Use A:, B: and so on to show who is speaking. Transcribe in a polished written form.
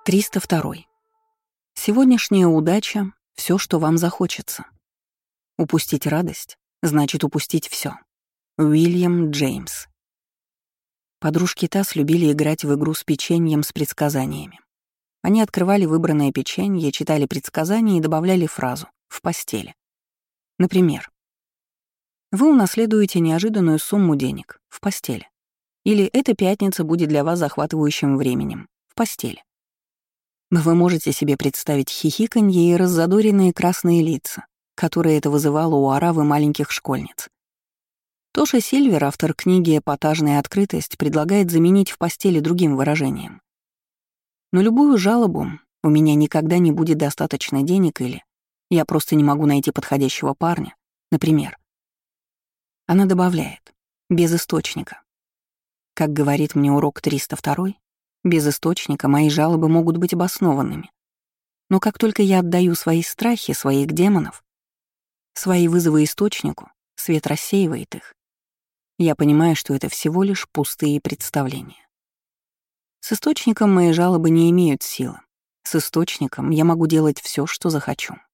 A: 302. Сегодняшняя удача — все, что вам захочется. Упустить радость — значит упустить все. Уильям Джеймс. Подружки Тасс любили играть в игру с печеньем с предсказаниями. Они открывали выбранное печенье, читали предсказания и добавляли фразу «в постели». Например, «Вы унаследуете неожиданную сумму денег в постели». Или «Эта пятница будет для вас захватывающим временем в постели». Вы можете себе представить хихиканье и раззадоренные красные лица, которые это вызывало у оравы маленьких школьниц. Тоша Сильвер, автор книги «Эпатажная открытость», предлагает заменить «в постели» другим выражением. Но любую жалобу «у меня никогда не будет достаточно денег» или «я просто не могу найти подходящего парня», например. Она добавляет «без источника». Как говорит мне урок 302, без источника мои жалобы могут быть обоснованными. Но как только я отдаю свои страхи, своих демонов, свои вызовы источнику, свет рассеивает их. Я понимаю, что это всего лишь пустые представления. С источником мои жалобы не имеют силы. С источником я могу делать все, что захочу.